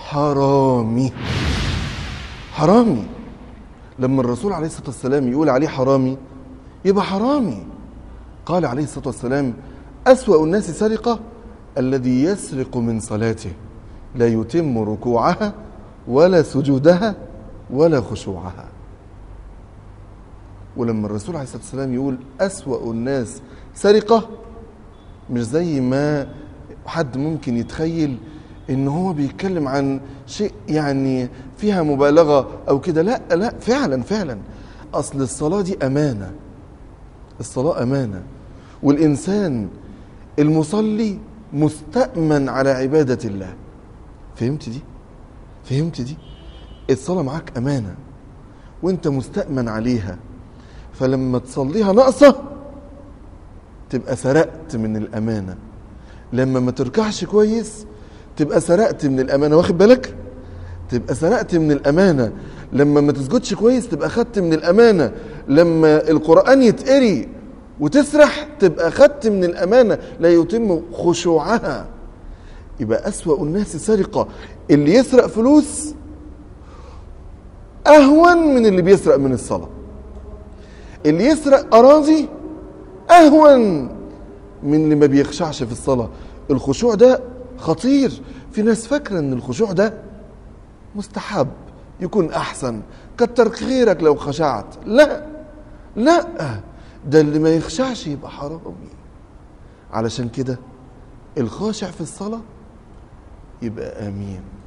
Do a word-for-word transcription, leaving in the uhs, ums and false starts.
حرامي. حرامي لما الرسول عليه الصلاة والسلام يقول عليه حرامي يبقى حرامي. قال عليه الصلاة والسلام: أسوأ الناس سرقة الذي يسرق من صلاته لا يتم ركوعها ولا سجودها ولا خشوعها. ولما الرسول عليه الصلاة والسلام يقول أسوأ الناس سرقة، مش زي ما حد ممكن يتخيل ان هو بيتكلم عن شيء يعني فيها مبالغة او كده. لا لا، فعلا فعلا اصل الصلاة دي امانة. الصلاة امانة، والانسان المصلي مستأمن على عبادة الله. فهمت دي؟ فهمت دي؟ الصلاة معاك امانة وانت مستأمن عليها، فلما تصليها ناقصة تبقى سرقت من الامانة. لما ما تركعش كويس تبقى سرقت من الامانة. واخد بالك؟ تبقى سرقت من الامانة. لما ما تسجدش كويس تبقى خدت من الامانة. لما القرآن يتقري وتسرح تبقى خدت من الامانة، لا يتم خشوعها. يبقى أسوأ الناس سرقة اللي يسرق فلوس اهون من اللي بيسرق من الصلاة. اللي يسرق اراضي اهون من اللي ما بيخشعش في الصلاة. الخشوع ده خطير. في ناس فاكرة ان الخشوع ده مستحب، يكون احسن، كتر خيرك لو خشعت. لا لا، ده اللي ما يخشعش يبقى حرامي. علشان كده الخاشع في الصلاة يبقى امين.